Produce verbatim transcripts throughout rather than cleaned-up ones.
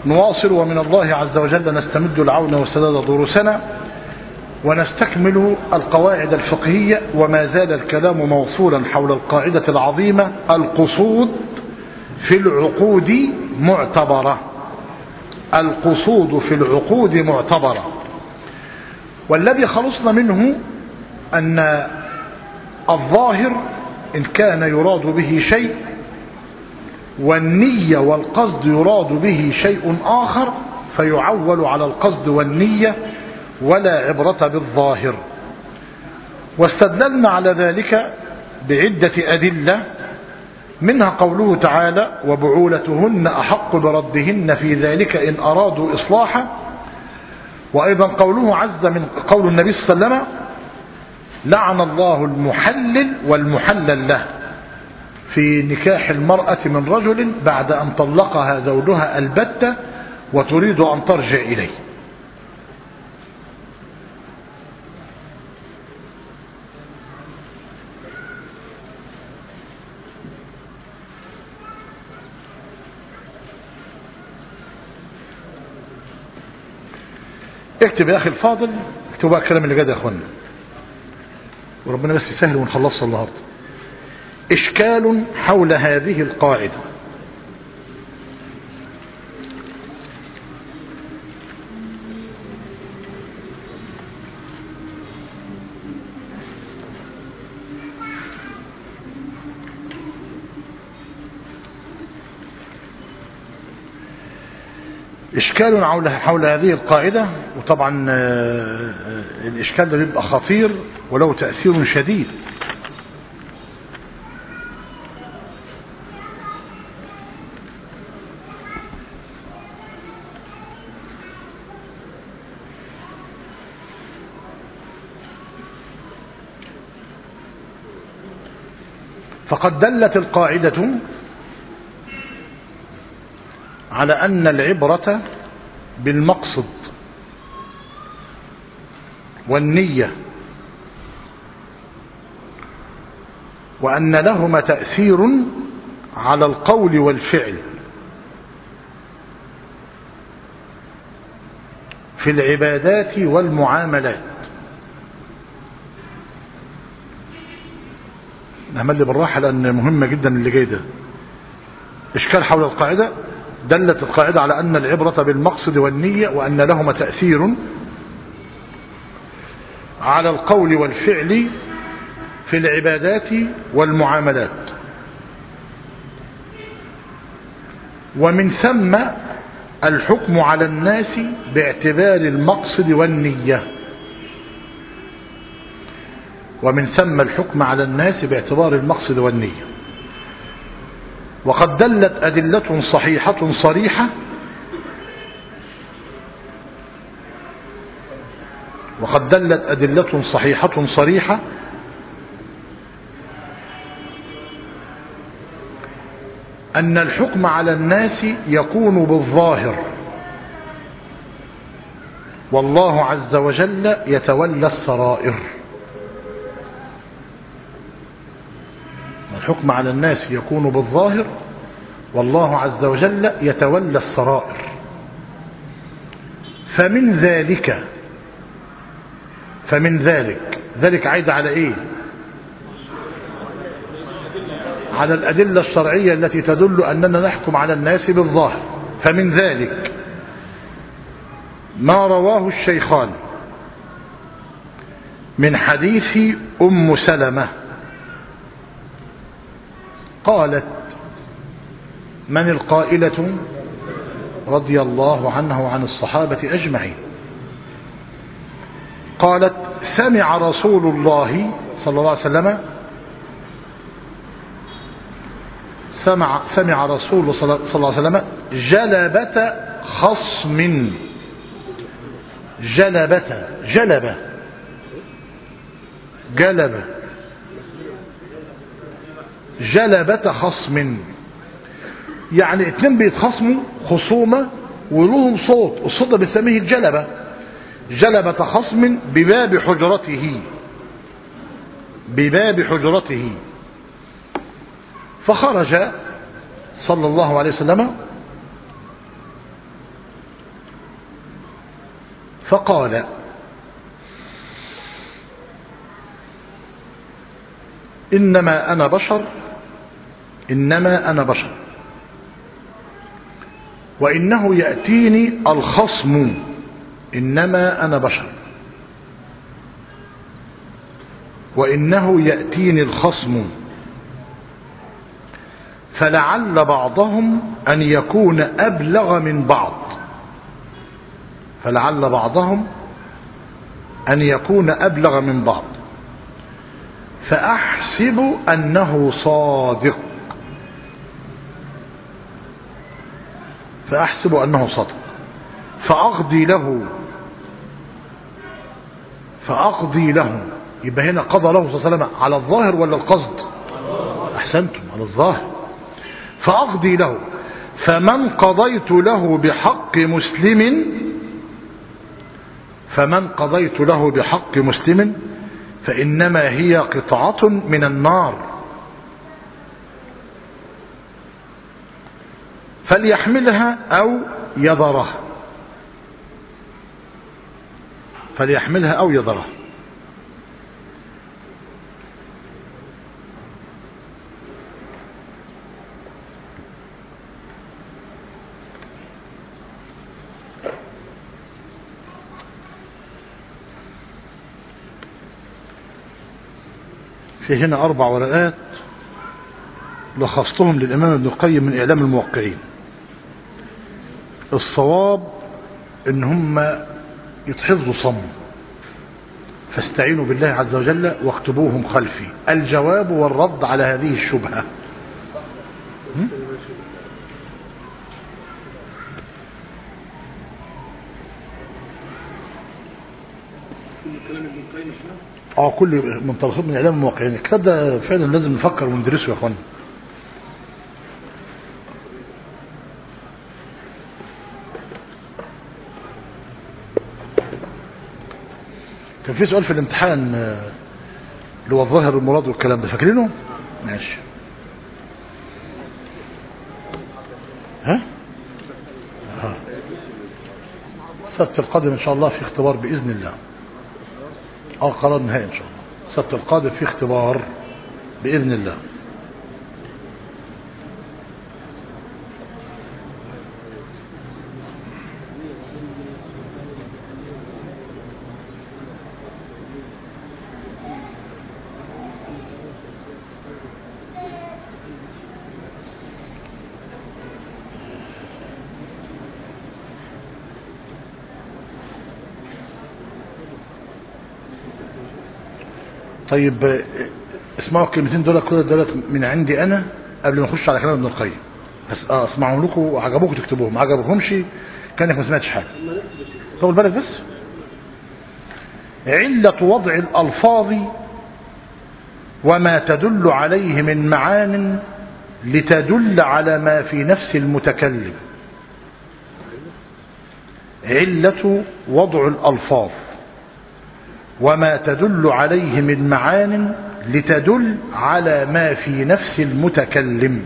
نواصل ومن الله عز وجل نستمد العون وسداد دروسنا ونستكمل القواعد الفقهية، وما زال الكلام موصولا حول القاعدة العظيمة: القصود في العقود معتبرة. القصود في العقود معتبرة. والذي خلصنا منه أن الظاهر إن كان يراد به شيء والنية والقصد يراد به شيء آخر فيعول على القصد والنية ولا عبرة بالظاهر. واستدللنا على ذلك بعدة أدلة، منها قوله تعالى: وبعولتهن أحق بردهن في ذلك إن أرادوا إصلاحا. وأيضا قوله عز من قول النبي صلى الله عليه وسلم: لعن الله المحلل والمحلل له في نكاح المرأة من رجل بعد أن طلقها زوجها البتة وتريد أن ترجع إليه. اكتب يا أخي الفاضل، اكتب بقى الكلام اللي جاي يا أخوانا، وربنا بس يسهل ونخلصها النهارده. إشكال حول هذه القاعدة. إشكال حول هذه القاعدة، وطبعا الإشكال ده بيبقى خطير وله تأثير شديد. فقد دلت القاعدة على أن العبرة بالمقصد والنية، وأن لهما تأثير على القول والفعل في العبادات والمعاملات. نعمل لي بالراحة لأن مهمة جدا اللي جاي ده. إشكال حول القاعدة: دلت القاعدة على أن العبرة بالمقصد والنية، وأن لهما تأثير على القول والفعل في العبادات والمعاملات، ومن ثم الحكم على الناس باعتبار المقصد والنية. ومن ثم الحكم على الناس باعتبار المقصد والنية. وقد دلت أدلة صحيحة صريحة وقد دلت أدلة صحيحة صريحة أن الحكم على الناس يكون بالظاهر، والله عز وجل يتولى السرائر. الحكم على الناس يكون بالظاهر، والله عز وجل يتولى السرائر. فمن ذلك فمن ذلك ذلك عايد على ايه؟ على الأدلة الشرعية التي تدل أننا نحكم على الناس بالظاهر. فمن ذلك ما رواه الشيخان من حديث أم سلمة قالت: من القائلة رضي الله عنه وعن الصحابة أجمعين، قالت: سمع رسول الله صلى الله عليه وسلم سمع, سمع رسول صلى الله عليه وسلم جلبة خصم. جلبة جلبة جلبة جلبة خصم، يعني اتنين بيتخصموا خصومة ولهم صوت، الصوت ده بنسميه الجلبة. جلبة خصم بباب حجرته بباب حجرته فخرج صلى الله عليه وسلم فقال إنما أنا بشر إنما أنا بشر وإنه يأتيني الخصم إنما أنا بشر وإنه يأتيني الخصم فلعل بعضهم أن يكون أبلغ من بعض فلعل بعضهم أن يكون أبلغ من بعض فأحسب أنه صادق فأحسب أنه صادق فأقضي له فأقضي له يبقى هنا قضى له صلى الله عليه وسلم على الظاهر ولا القصد؟ أحسنتم، على الظاهر. فأقضي له فمن قضيت له بحق مسلم فمن قضيت له بحق مسلم فإنما هي قطعة من النار فليحملها أو يذرها فليحملها أو يذرها. في هنا أربع ورقات لخصتهم للإمام ابن القيم من إعلام الموقعين. الصواب إن هم يتحفظوا صم، فاستعينوا بالله عز وجل واكتبوهم خلفي. الجواب والرد على هذه الشبهة. اه كل منطلقات من اعلام الموقعين. الكتاب ده فعلا لازم نفكر وندرسه يا اخوانا. كان في سؤال في الامتحان اللي هو الظاهر المراد والكلام ده، فاكرينه؟ ماشي. ها؟ ها. السبت القادم ان شاء الله في اختبار باذن الله. اه قرار نهائي ان شاء الله. السبت القادم في اختبار باذن الله. طيب اسمعوا الكلمتين دول كده دولت من عندي انا قبل ما نخش على كلام ابن القيم. بس اه اسمعوا لكم وعجبوكم تكتبوهم، ما عجبكمش كانك ما سمعتش حاجه. طول بالك بس. علة وضع الألفاظ وما تدل عليه من معان لتدل على ما في نفس المتكلم. علة وضع الألفاظ وما تدل عليه من معان لتدل على ما في نفس المتكلم.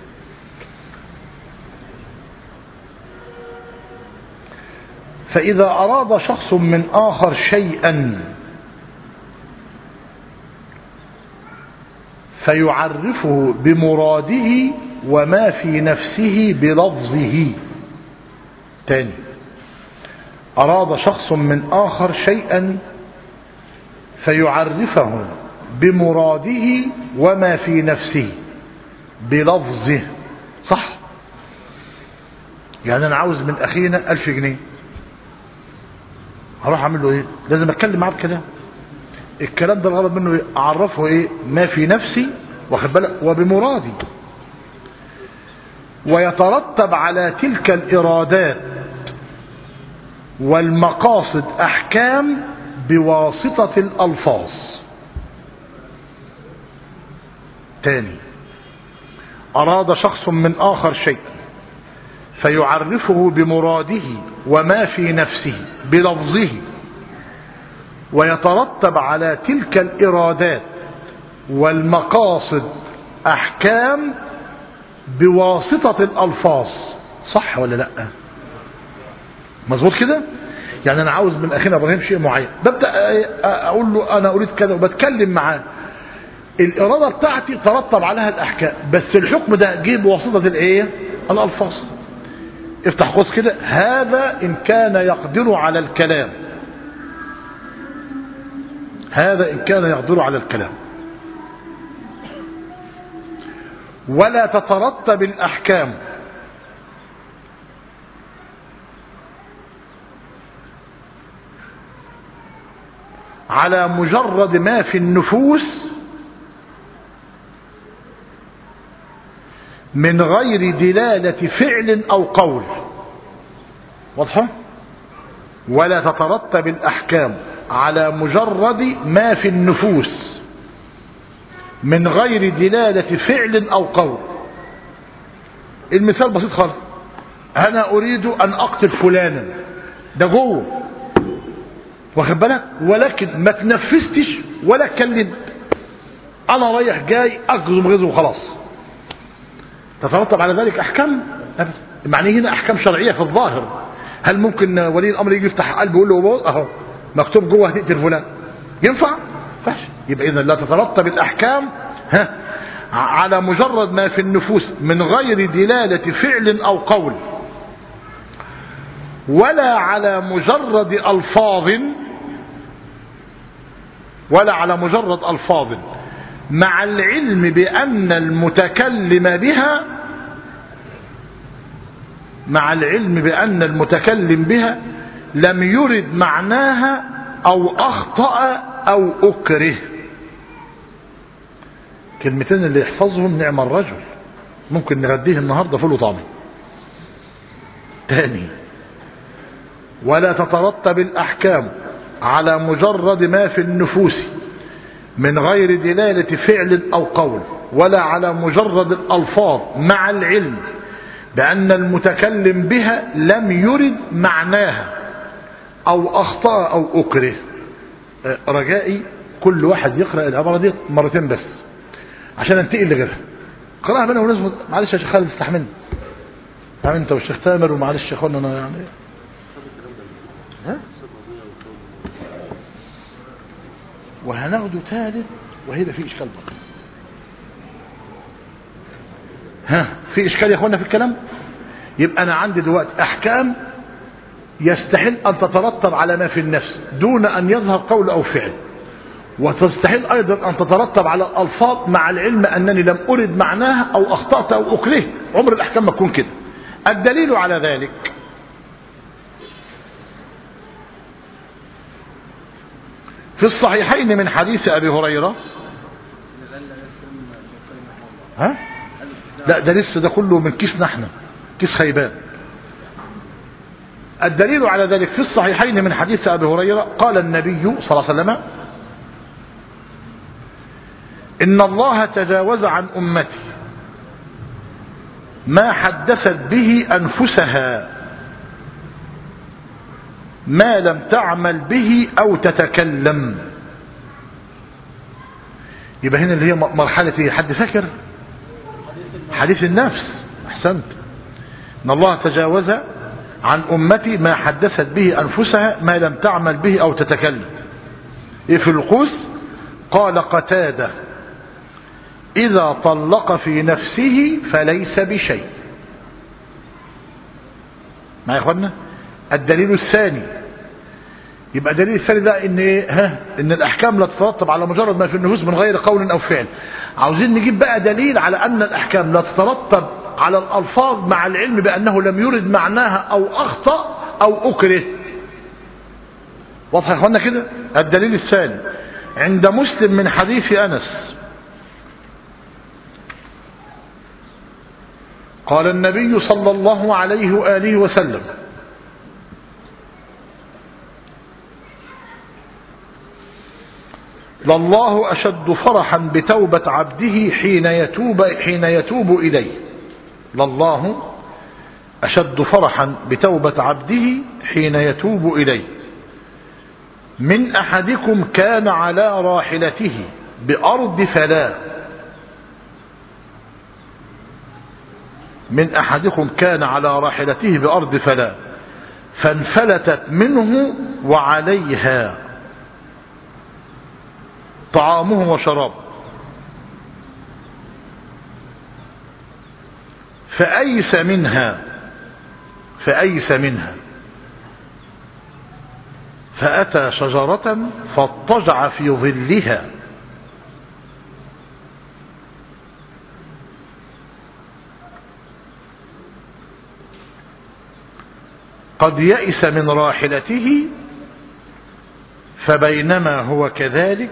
فإذا أراد شخص من آخر شيئا فيعرفه بمراده وما في نفسه بلفظه. تاني، أراد شخص من آخر شيئا فيعرفه بمراده وما في نفسه بلفظه. صح؟ يعني أنا عاوز من أخينا ألف جنيه، هروح أعمل له إيه؟ لازم أتكلم معاه بكلام. الكلام ده الغرض منه إيه؟ أعرفه إيه؟ ما في نفسي، واخد بالك، وبمرادي. ويترتب على تلك الإرادات والمقاصد أحكام بواسطة الألفاظ. تاني، أراد شخص من آخر شيء فيعرفه بمراده وما في نفسه بلفظه، ويترتب على تلك الإرادات والمقاصد أحكام بواسطة الألفاظ. صح ولا لأ؟ مظبوط كده؟ يعني أنا عاوز من أخينا إبراهيم شيء معين، ببدأ أقول له أنا أريد كذا وبتكلم معاه، الإرادة بتاعتي ترتب عليها الأحكام، بس الحكم ده جه بواسطة الإيه؟ الألفاظ. افتح قوس كده، هذا إن كان يقدر على الكلام، هذا إن كان يقدر على الكلام. ولا تترتب الأحكام على مجرد ما في النفوس من غير دلالة فعل أو قول. واضحة؟ ولا تترتب الأحكام على مجرد ما في النفوس من غير دلالة فعل أو قول. المثال بسيط خالص، أنا أريد أن أقتل فلانا، ده جوه واخد بالك، ولكن ما تنفذتش ولا اتكلمت، أنا رايح جاي أجزم غزو وخلاص، تترتب على ذلك أحكام؟ أبدا. معنى هنا أحكام شرعية في الظاهر. هل ممكن ولي الأمر يجي يفتح قلبه ويقول له أهو مكتوب جوه هتقتل فلان؟ ينفع؟ فاش. يبقى إذا لا تترتب الأحكام ها على مجرد ما في النفوس من غير دلالة فعل أو قول، ولا على مجرد ألفاظ، ولا على مجرد ألفاظ مع العلم بأن المتكلم بها، مع العلم بأن المتكلم بها لم يرد معناها أو أخطأ أو أكره. كلمتين اللي يحفظهم نعم الرجل، ممكن نغديه النهاردة فول وطعمي. تاني، ولا تترتب الأحكام على مجرد ما في النفوس من غير دلالة فعل أو قول، ولا على مجرد الألفاظ مع العلم بأن المتكلم بها لم يرد معناها أو أخطأ أو أكره. رجائي كل واحد يقرأ العبارة دي مرتين بس عشان انتقل لغيرها. قرأها بنا ونسمع. معلش يا شيخ خالد استحملني، يعني انت والشيخ تامر، ومعلش يا اخوانا انا يعني ها وهناخده ثالث، وهيدا في اشكال برضه. ها في اشكال يا اخوانا في الكلام. يبقى انا عندي دلوقتي احكام يستحيل ان تترتب على ما في النفس دون ان يظهر قول او فعل، وتستحيل ايضا ان تترتب على الالفاظ مع العلم انني لم ارد معناها او اخطأت او اكرهت. عمر الاحكام ما تكون كده. الدليل على ذلك في الصحيحين من حديث ابي هريرة. ها لا ده لسه ده كله من كيسنا احنا، كيس خيبان. الدليل على ذلك في الصحيحين من حديث ابي هريرة قال النبي صلى الله عليه وسلم: إن الله تجاوز عن أمتي ما حدثت به أنفسها ما لم تعمل به أو تتكلم. يبقى هنا اللي هي مرحلة حد فاكر حديث النفس. أحسنت. إن الله تجاوز عن أمتي ما حدثت به أنفسها ما لم تعمل به أو تتكلم. إيه في القوس؟ قال قتادة: إذا طلق في نفسه فليس بشيء. ما يا إخوانا الدليل الثاني. يبقى الدليل الثاني ده إن إيه؟ ها إن الأحكام لا تترتب على مجرد ما في النفوس من غير قول أو فعل. عاوزين نجيب بقى دليل على أن الأحكام لا تترتب على الألفاظ مع العلم بأنه لم يرد معناها أو أخطأ أو أكره. واضح يا إخوانا كده؟ الدليل الثاني عند مسلم من حديث أنس قال النبي صلى الله عليه وآله وسلم: لله أشد فرحا بتوبة عبده حين يتوب حين يتوب إليه. لله أشد فرحا بتوبة عبده حين يتوب إليه من أحدكم كان على راحلته بأرض فلاة من أحدكم كان على راحلته بأرض فلاة فانفلتت منه وعليها طعامه وشرابه، فأيس منها فأيس منها فأتى شجرة فاضطجع في ظلها، قد يئس من راحلته، فبينما هو كذلك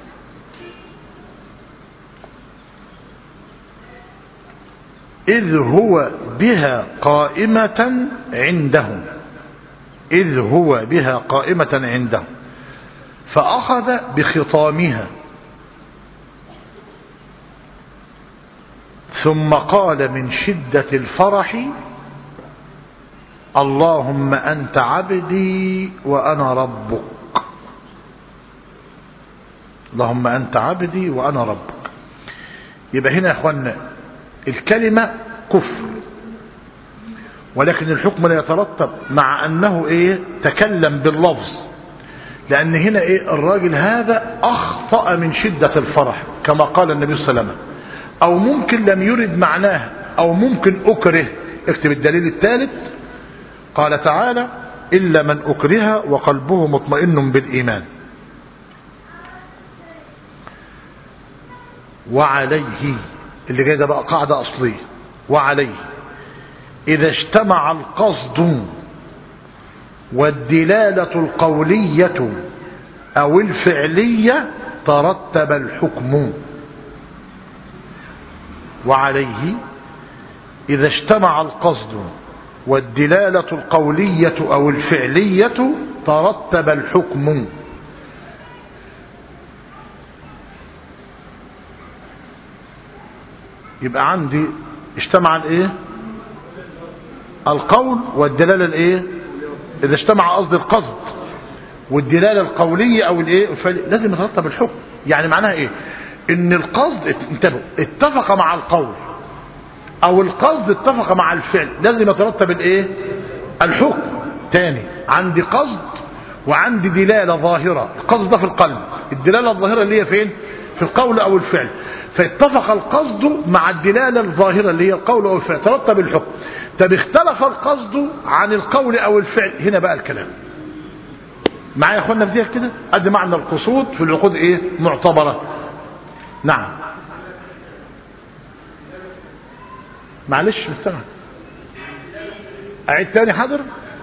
إذ هو بها قائمة عندهم إذ هو بها قائمة عندهم فأخذ بخطامها ثم قال من شدة الفرح اللهم أنت عبدي وأنا ربك اللهم أنت عبدي وأنا ربك. يبقى هنا يا أخوانا الكلمة كفر، ولكن الحكم لا يترتب مع أنه إيه تكلم باللفظ، لأن هنا إيه الراجل هذا أخطأ من شدة الفرح كما قال النبي صلى الله عليه وسلم، أو ممكن لم يرد معناه، أو ممكن أكره. اكتب الدليل الثالث، قال تعالى إلا من أكره وقلبه مطمئن بالإيمان. وعليه اللي جاي ده بقى قاعدة أصلية، وعليه إذا اجتمع القصد والدلالة القولية أو الفعلية ترتب الحكم. وعليه إذا اجتمع القصد والدلالة القولية أو الفعلية ترتب الحكم. يبقى عندي اجتمع الايه القول والدلالة الايه اذا اجتمع قصد القصد والدلالة القولية او الايه لازم يترتب الحكم. يعني معناها ايه؟ ان القصد انتبهوا اتفق مع القول او القصد اتفق مع الفعل، لازم يترتب الايه الحكم. تاني، عندي قصد وعندي دلالة ظاهرة. القصد ده في القلب، الدلالة الظاهرة اللي هي فين؟ في القول او الفعل. فاتفق القصد مع الدلالة الظاهرة اللي هي القول او الفعل، ترتب الحكم. طب اختلف القصد عن القول او الفعل، هنا بقى الكلام. معايا يا اخوانا في دي كده؟ ادي معنى القصود في العقود ايه معتبرة. نعم معلش مستمع، اعيد تاني حاضر.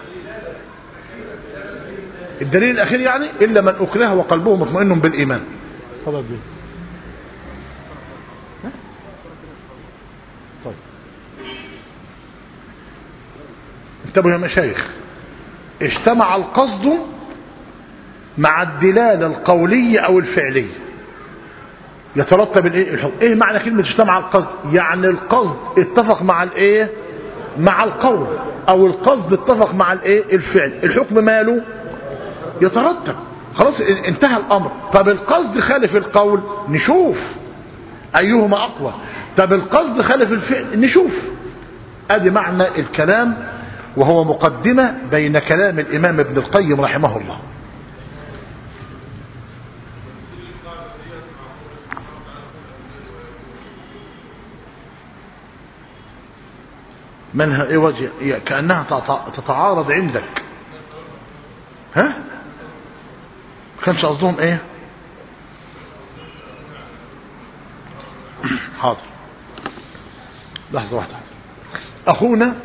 الدليل الاخير يعني الا من اكره وقلبه مطمئن بالايمان. تفضل بيه. طيب انتبهوا يا مشايخ، اجتمع القصد مع الدلالة القولية او الفعلية يترتب الايه الحكم. ايه معنى كلمة اجتمع القصد؟ يعني القصد اتفق مع الايه مع القول، او القصد اتفق مع الايه الفعل، الحكم ماله يترتب. خلاص انتهى الامر. طب القصد خالف القول، نشوف ايهما اقوى. طب القصد خالف الفعل، نشوف. ادي معنى الكلام، وهو مقدمة بين كلام الامام ابن القيم رحمه الله. منها ايه وجه؟ كأنها تتعارض عندك. ها كانش قصدهم ايه؟ حاضر لحظة واحدة اخونا،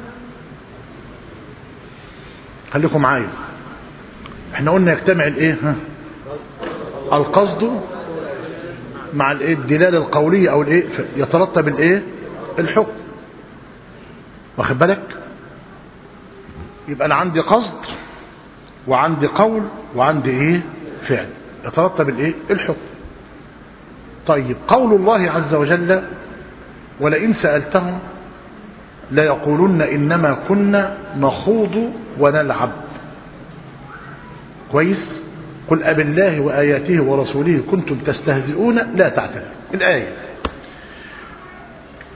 خليكم معايا. احنا قلنا يجتمع الايه ها القصد مع الايه الدلالة القولية او الايه يترتب الايه الحكم. واخد بالك؟ يبقى انا عندي قصد وعندي قول وعندي ايه فعل، يترتب الايه الحكم. طيب قول الله عز وجل ولئن سألتهم لا يقولون إنما كنا نخوض ونلعب. كويس؟ قل أب الله وآياته ورسوله كنتم تستهزئون لا تعتذروا. الآية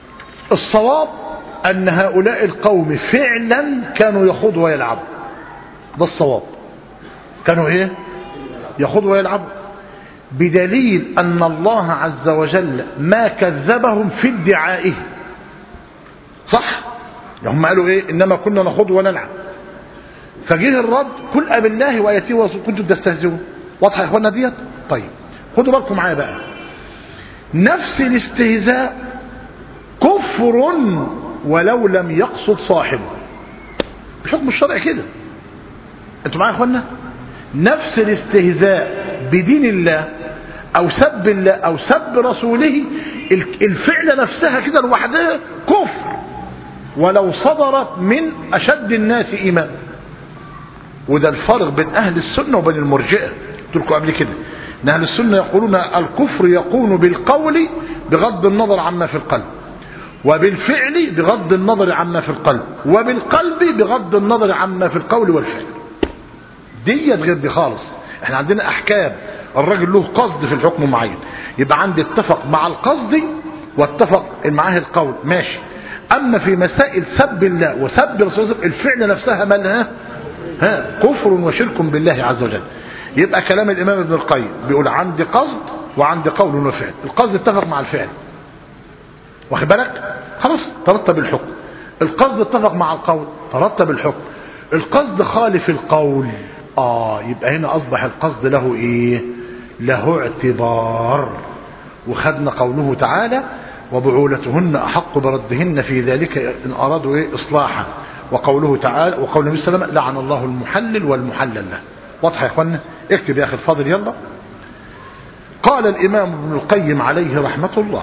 الصواب أن هؤلاء القوم فعلا كانوا يخوضوا ويلعبوا، ده الصواب. كانوا ايه؟ يخوضوا ويلعبوا، بدليل أن الله عز وجل ما كذبهم في ادعائه. صح؟ هم قالوا ايه؟ إنما كنا نخوض ونلعب، فجه الرد قل أبالله وآياته ورسوله كنتم تستهزئون. واضحة يا اخوانا ديت؟ طيب خدوا بالكم معايا بقى، نفس الاستهزاء كفر ولو لم يقصد صاحبه، بحكم الشرع كده. انتوا معايا يا اخوانا؟ نفس الاستهزاء بدين الله او سب الله او سب رسوله، الفعل نفسها كده لوحدها كفر ولو صدرت من اشد الناس ايمانا. وده الفرق بين اهل السنه وبين المرجئه. قلت لكم قبل كده ان اهل السنه يقولون الكفر يكون بالقول بغض النظر عما في القلب، وبالفعل بغض النظر عما في القلب، وبالقلب بغض النظر عما في القول والفعل. ديت غير دي خالص. احنا عندنا احكام الراجل له قصد في الحكم معين، يبقى عندي اتفق مع القصد واتفق معاه القول ماشي. اما في مسائل سب الله وسب رسول الله الفعل نفسها مالها ها كفر وشرك بالله عز وجل. يبقى كلام الامام ابن القيم بيقول عندي قصد وعندي قول وفعل، القصد اتفق مع الفعل واخد بالك خلاص ترتب الحكم، القصد اتفق مع القول ترتب الحكم، القصد خالف القول اه يبقى هنا اصبح القصد له ايه؟ له اعتبار. وخدنا قوله تعالى وبعولتهن احق بردهن في ذلك ان ارادوا ايه؟ اصلاحا. وقوله تعالى وقول النبي صلى الله عليه وسلم لعن الله المحلل والمحلل له. واضح يا اخوانا؟ اكتب يا اخي الفاضل يلا. قال الامام ابن القيم عليه رحمة الله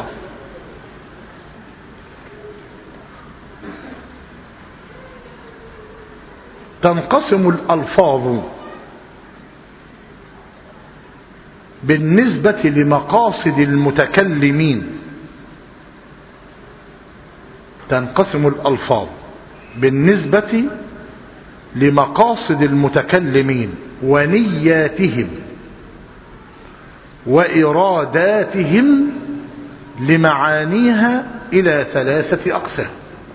تنقسم الألفاظ بالنسبة لمقاصد المتكلمين، تنقسم الألفاظ بالنسبة لمقاصد المتكلمين ونياتهم وإراداتهم لمعانيها إلى ثلاثة أقسام.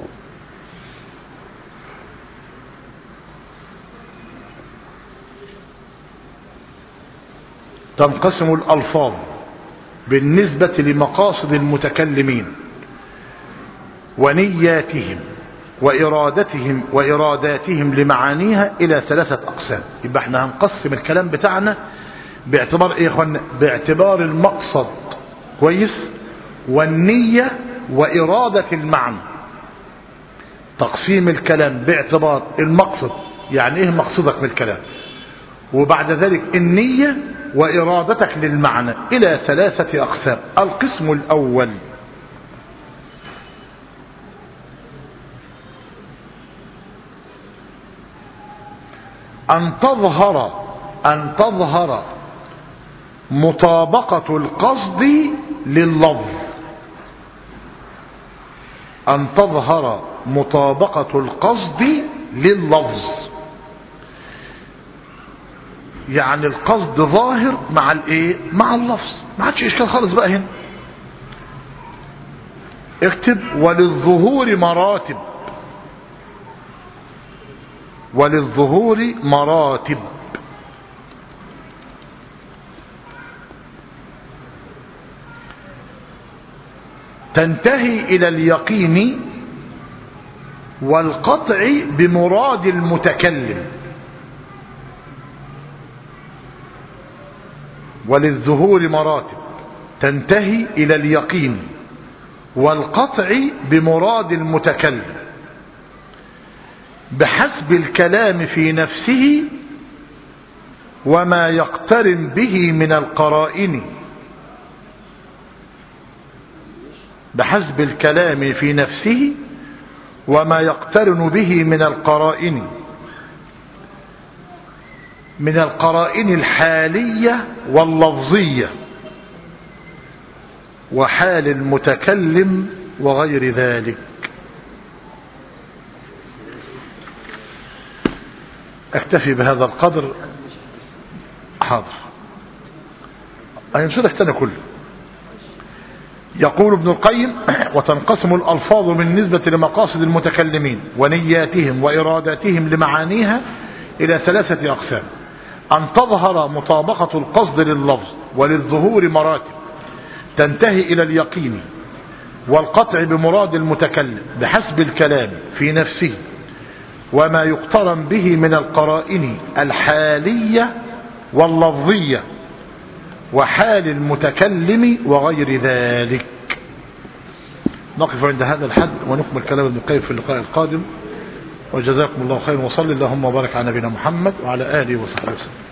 تنقسم الألفاظ بالنسبة لمقاصد المتكلمين ونياتهم وإرادتهم وإراداتهم لمعانيها إلى ثلاثة أقسام. يبقى احنا هنقسم الكلام بتاعنا باعتبار ايه يا اخوانا؟ باعتبار المقصد كويس والنية وإرادة المعنى. تقسيم الكلام باعتبار المقصد، يعني ايه مقصدك من الكلام، وبعد ذلك النية وإرادتك للمعنى إلى ثلاثة أقسام. القسم الأول أن تظهر أن تظهر مطابقة القصد لللفظ، أن تظهر مطابقة القصد لللفظ، يعني القصد ظاهر مع الايه؟ مع اللفظ، ما عادش اشكال خالص بقى هنا. اكتب وللظهور مراتب، وللظهور مراتب. تنتهي إلى اليقين والقطع بمراد المتكلم. وللظهور مراتب تنتهي إلى اليقين والقطع بمراد المتكلم بحسب الكلام في نفسه وما يقترن به من القرائن، بحسب الكلام في نفسه وما يقترن به من القرائن، من القرائن الحالية واللفظية وحال المتكلم وغير ذلك. اكتفي بهذا القدر. حاضر هينشر احتنا كله. يقول ابن القيم وتنقسم الألفاظ بالنسبة لمقاصد المتكلمين ونياتهم وإراداتهم لمعانيها إلى ثلاثة أقسام: أن تظهر مطابقة القصد لللفظ، وللظهور مراتب تنتهي إلى اليقين والقطع بمراد المتكلم بحسب الكلام في نفسه وما يقترن به من القرائن الحالية واللفظية وحال المتكلم وغير ذلك. نقف عند هذا الحد ونكمل كلام ابن القيم في اللقاء القادم، وجزاكم الله خيرا، وصلي اللهم وبارك على نبينا محمد وعلى آله وصحبه وسلم.